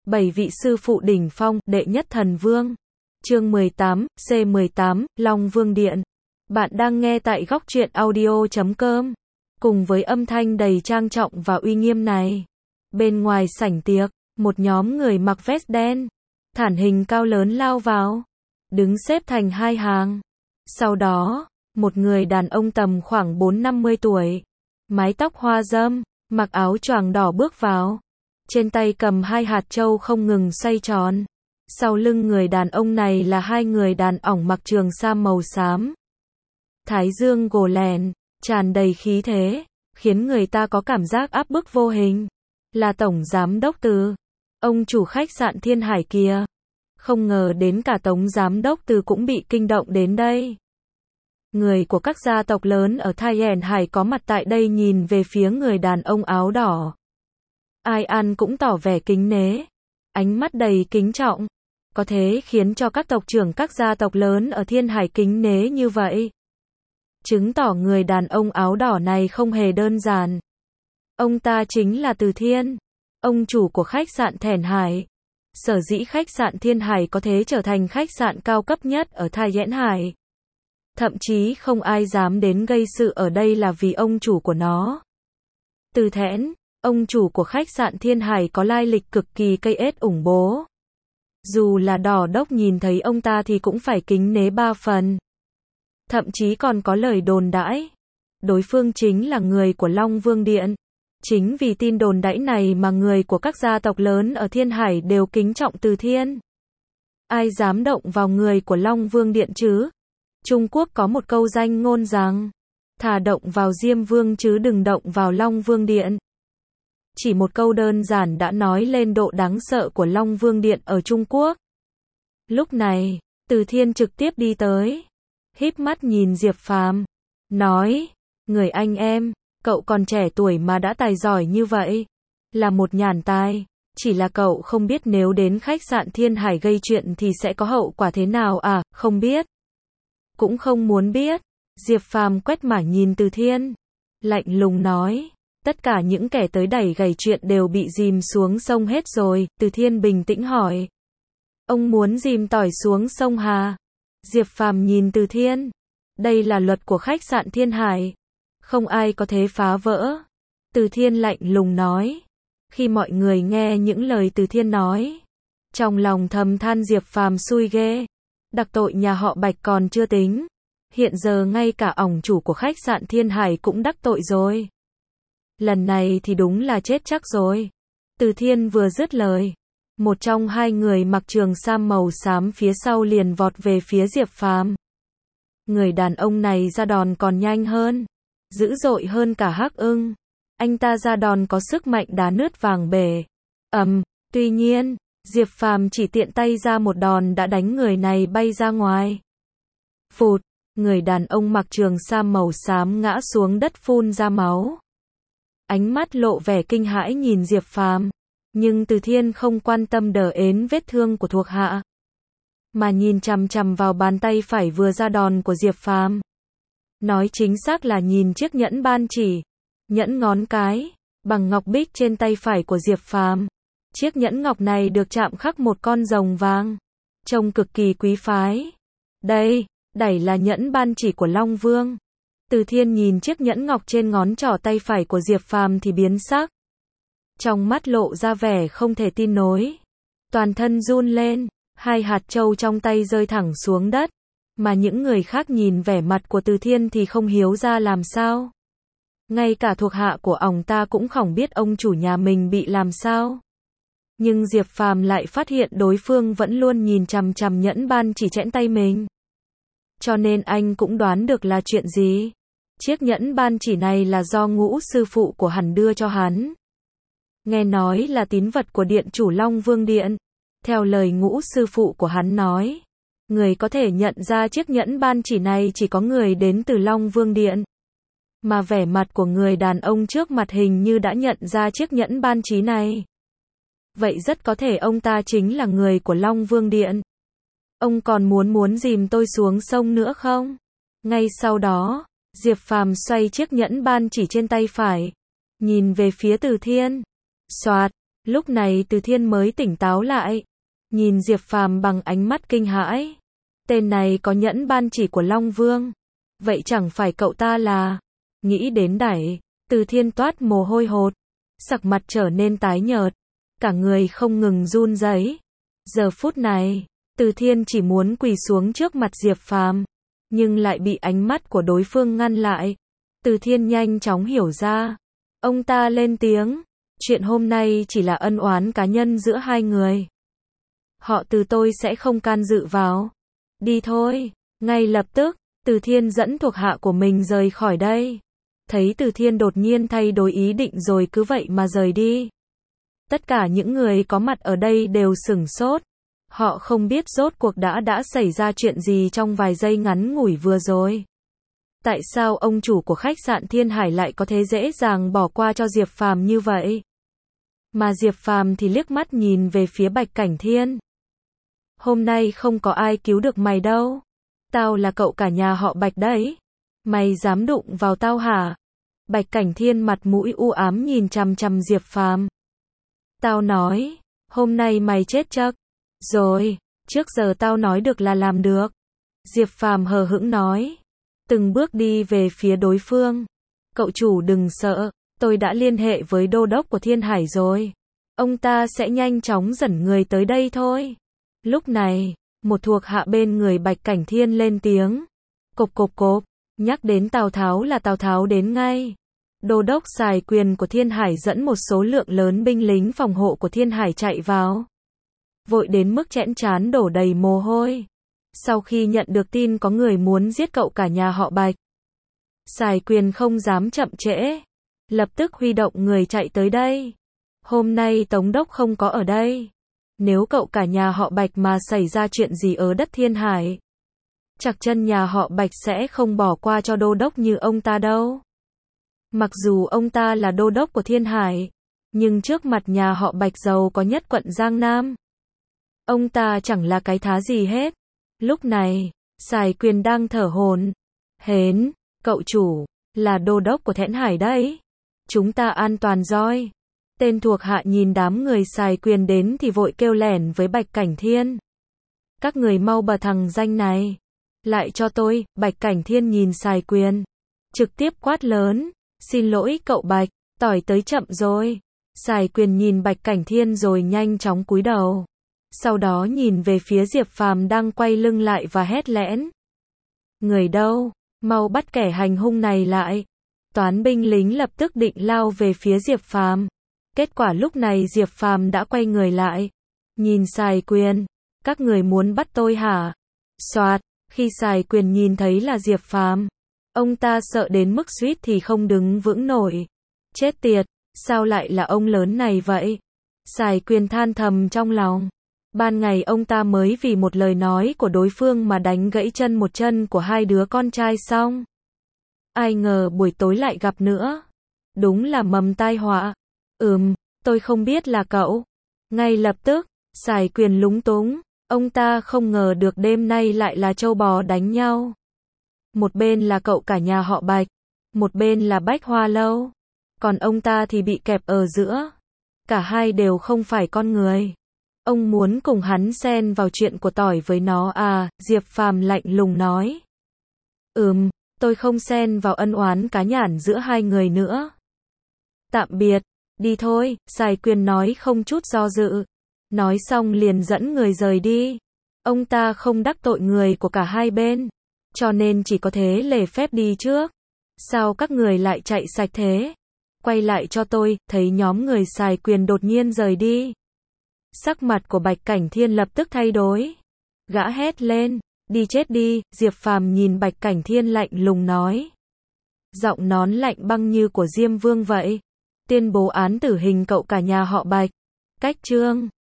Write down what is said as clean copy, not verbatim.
7 vị sư phụ đỉnh phong, đệ nhất thần vương. Chương 18, C18, Long Vương Điện. Bạn đang nghe tại góc truyện audio.com. Cùng với âm thanh đầy trang trọng và uy nghiêm này, bên ngoài sảnh tiệc, một nhóm người mặc vest đen, thản hình cao lớn lao vào, đứng xếp thành hai hàng. Sau đó, một người đàn ông tầm khoảng 4-50 tuổi, mái tóc hoa râm, mặc áo choàng đỏ bước vào. Trên tay cầm hai hạt châu không ngừng xoay tròn. Sau lưng người đàn ông này là hai người đàn ỏng mặc trường sam màu xám. Thái dương gồ lèn, tràn đầy khí thế, khiến người ta có cảm giác áp bức vô hình. Là tổng giám đốc Từ, ông chủ khách sạn Thiên Hải kia. Không ngờ đến cả tổng giám đốc Từ cũng bị kinh động đến đây. Người của các gia tộc lớn ở Thiên Hải có mặt tại đây nhìn về phía người đàn ông áo đỏ. Ai ăn cũng tỏ vẻ kính nể, ánh mắt đầy kính trọng. Có thế khiến cho các tộc trưởng các gia tộc lớn ở Thiên Hải kính nể như vậy, chứng tỏ người đàn ông áo đỏ này không hề đơn giản. Ông ta chính là Từ Thiên, ông chủ của khách sạn Thiên Hải. Sở dĩ khách sạn Thiên Hải có thể trở thành khách sạn cao cấp nhất ở Thiên Hải, thậm chí không ai dám đến gây sự ở đây là vì ông chủ của nó. Từ Thẽn, ông chủ của khách sạn Thiên Hải có lai lịch cực kỳ cây ết ủng bố. Dù là đỏ đốc nhìn thấy ông ta thì cũng phải kính nể 3 phần. Thậm chí còn có lời đồn đãi, đối phương chính là người của Long Vương Điện. Chính vì tin đồn đãi này mà người của các gia tộc lớn ở Thiên Hải đều kính trọng Từ Thiên. Ai dám động vào người của Long Vương Điện chứ? Trung Quốc có một câu danh ngôn rằng, thà động vào Diêm Vương chứ đừng động vào Long Vương Điện. Chỉ một câu đơn giản đã nói lên độ đáng sợ của Long Vương Điện ở Trung Quốc. Lúc này, Từ Thiên trực tiếp đi tới, híp mắt nhìn Diệp Phàm, nói, người anh em, cậu còn trẻ tuổi mà đã tài giỏi như vậy, là một nhàn tài, chỉ là cậu không biết nếu đến khách sạn Thiên Hải gây chuyện thì sẽ có hậu quả thế nào à, không biết. Cũng không muốn biết. Diệp Phàm quét mải nhìn Từ Thiên, lạnh lùng nói, tất cả những kẻ tới đẩy gầy chuyện đều bị dìm xuống sông hết rồi. Từ Thiên bình tĩnh hỏi, ông muốn dìm tỏi xuống sông hà? Diệp Phàm nhìn Từ Thiên, đây là luật của khách sạn Thiên Hải, không ai có thể phá vỡ. Từ Thiên lạnh lùng nói. Khi mọi người nghe những lời Từ Thiên nói, trong lòng thầm than Diệp Phàm xui ghê. Đặc tội nhà họ Bạch còn chưa tính, hiện giờ ngay cả ỏng chủ của khách sạn Thiên Hải cũng đắc tội rồi. Lần này thì đúng là chết chắc rồi. Từ Thiên vừa dứt lời, một trong hai người mặc trường sam màu xám phía sau liền vọt về phía Diệp Phàm. Người đàn ông này ra đòn còn nhanh hơn, dữ dội hơn cả Hắc Ưng. Anh ta ra đòn có sức mạnh đá nứt vàng bể. Tuy nhiên, Diệp Phàm chỉ tiện tay ra một đòn đã đánh người này bay ra ngoài. Phụt, người đàn ông mặc trường sam màu xám ngã xuống đất phun ra máu. Ánh mắt lộ vẻ kinh hãi nhìn Diệp Phàm, nhưng Từ Thiên không quan tâm đờ ến vết thương của thuộc hạ, mà nhìn chằm chằm vào bàn tay phải vừa ra đòn của Diệp Phàm. Nói chính xác là nhìn chiếc nhẫn ban chỉ, nhẫn ngón cái, bằng ngọc bích trên tay phải của Diệp Phàm. Chiếc nhẫn ngọc này được chạm khắc một con rồng vàng, trông cực kỳ quý phái. Đây là nhẫn ban chỉ của Long Vương. Từ Thiên nhìn chiếc nhẫn ngọc trên ngón trỏ tay phải của Diệp Phàm thì biến sắc. Trong mắt lộ ra vẻ không thể tin nổi. Toàn thân run lên, hai hạt châu trong tay rơi thẳng xuống đất. Mà những người khác nhìn vẻ mặt của Từ Thiên thì không hiểu ra làm sao. Ngay cả thuộc hạ của ông ta cũng không biết ông chủ nhà mình bị làm sao. Nhưng Diệp Phàm lại phát hiện đối phương vẫn luôn nhìn chằm chằm nhẫn ban chỉ chẽn tay mình. Cho nên anh cũng đoán được là chuyện gì. Chiếc nhẫn ban chỉ này là do Ngũ sư phụ của hắn đưa cho hắn. Nghe nói là tín vật của điện chủ Long Vương Điện. Theo lời Ngũ sư phụ của hắn nói, người có thể nhận ra chiếc nhẫn ban chỉ này chỉ có người đến từ Long Vương Điện. Mà vẻ mặt của người đàn ông trước mặt hình như đã nhận ra chiếc nhẫn ban chỉ này. Vậy rất có thể ông ta chính là người của Long Vương Điện. Ông còn muốn dìm tôi xuống sông nữa không? Ngay sau đó, Diệp Phàm xoay chiếc nhẫn ban chỉ trên tay phải, nhìn về phía Từ Thiên. Soạt, Lúc này Từ Thiên mới tỉnh táo lại, nhìn Diệp Phàm bằng ánh mắt kinh hãi. Tên này có nhẫn ban chỉ của Long Vương, vậy chẳng phải cậu ta là... Nghĩ đến đẩy, Từ Thiên toát mồ hôi hột, sắc mặt trở nên tái nhợt, cả người không ngừng run rẩy. Giờ phút này, Từ Thiên chỉ muốn quỳ xuống trước mặt Diệp Phàm, nhưng lại bị ánh mắt của đối phương ngăn lại. Từ Thiên nhanh chóng hiểu ra, ông ta lên tiếng, chuyện hôm nay chỉ là ân oán cá nhân giữa hai người. Họ Từ tôi sẽ không can dự vào. Đi thôi. Ngay lập tức, Từ Thiên dẫn thuộc hạ của mình rời khỏi đây. Thấy Từ Thiên đột nhiên thay đổi ý định rồi cứ vậy mà rời đi. Tất cả những người có mặt ở đây đều sửng sốt. Họ không biết rốt cuộc đã xảy ra chuyện gì trong vài giây ngắn ngủi vừa rồi. Tại sao ông chủ của khách sạn Thiên Hải lại có thể dễ dàng bỏ qua cho Diệp Phàm như vậy? Mà Diệp Phàm thì liếc mắt nhìn về phía Bạch Cảnh Thiên. Hôm nay không có ai cứu được mày đâu. Tao là cậu cả nhà họ Bạch đấy. Mày dám đụng vào tao hả? Bạch Cảnh Thiên mặt mũi u ám nhìn chằm chằm Diệp Phàm. Tao nói, hôm nay mày chết chắc rồi, trước giờ tao nói được là làm được. Diệp Phàm hờ hững nói, từng bước đi về phía đối phương. Cậu chủ đừng sợ, tôi đã liên hệ với đô đốc của Thiên Hải rồi. Ông ta sẽ nhanh chóng dẫn người tới đây thôi. Lúc này, một thuộc hạ bên người Bạch Cảnh Thiên lên tiếng. Cộp cộp cộp, nhắc đến Tào Tháo là Tào Tháo đến ngay. Đô đốc Sài Quyền của Thiên Hải dẫn một số lượng lớn binh lính phòng hộ của Thiên Hải chạy vào. Vội đến mức chẽn trán đổ đầy mồ hôi. Sau khi nhận được tin có người muốn giết cậu cả nhà họ Bạch, Sài Quyền không dám chậm trễ, lập tức huy động người chạy tới đây. Hôm nay Tống đốc không có ở đây. Nếu cậu cả nhà họ Bạch mà xảy ra chuyện gì ở đất Thiên Hải, chắc chân nhà họ Bạch sẽ không bỏ qua cho đô đốc như ông ta đâu. Mặc dù ông ta là đô đốc của Thiên Hải, nhưng trước mặt nhà họ Bạch giàu có nhất quận Giang Nam, ông ta chẳng là cái thá gì hết. Lúc này, Sài Quyền đang thở hổn hển, cậu chủ, là đô đốc của Thiên Hải đấy. Chúng ta an toàn rồi. Tên thuộc hạ nhìn đám người Sài Quyền đến thì vội kêu lẻn với Bạch Cảnh Thiên. Các người mau bật thằng danh này lại cho tôi. Bạch Cảnh Thiên nhìn Sài Quyền, trực tiếp quát lớn, xin lỗi cậu Bạch, tỏi tới chậm rồi. Sài Quyền nhìn Bạch Cảnh Thiên rồi nhanh chóng cúi đầu. Sau đó nhìn về phía Diệp Phàm đang quay lưng lại và hét lẽn. Người đâu? Mau bắt kẻ hành hung này lại. Toán binh lính lập tức định lao về phía Diệp Phàm. Kết quả lúc này Diệp Phàm đã quay người lại. Nhìn Sài Quyền. Các người muốn bắt tôi hả? Soạt, khi Sài Quyền nhìn thấy là Diệp Phàm, ông ta sợ đến mức suýt thì không đứng vững nổi. Chết tiệt, sao lại là ông lớn này vậy? Sài Quyền than thầm trong lòng. Ban ngày ông ta mới vì một lời nói của đối phương mà đánh gãy chân một chân của hai đứa con trai xong. Ai ngờ buổi tối lại gặp nữa. Đúng là mầm tai họa. Tôi không biết là cậu. Ngay lập tức, Sài Quyền lúng túng. Ông ta không ngờ được đêm nay lại là trâu bò đánh nhau. Một bên là cậu cả nhà họ Bạch, một bên là Bách Hoa Lâu. Còn ông ta thì bị kẹp ở giữa. Cả hai đều không phải con người. Ông muốn cùng hắn xen vào chuyện của tỏi với nó à? Diệp Phàm lạnh lùng nói. Tôi không xen vào ân oán cá nhản giữa hai người nữa. Tạm biệt, đi thôi, Sài Quyền nói không chút do dự. Nói xong liền dẫn người rời đi. Ông ta không đắc tội người của cả hai bên, cho nên chỉ có thế lề phép đi trước. Sao các người lại chạy sạch thế? Quay lại cho tôi. Thấy nhóm người Sài Quyền đột nhiên rời đi, sắc mặt của Bạch Cảnh Thiên lập tức thay đổi. Gã hét lên, đi chết đi. Diệp Phàm nhìn Bạch Cảnh Thiên lạnh lùng nói. Giọng nón lạnh băng như của Diêm Vương vậy. Tuyên bố án tử hình cậu cả nhà họ Bạch. Cách chương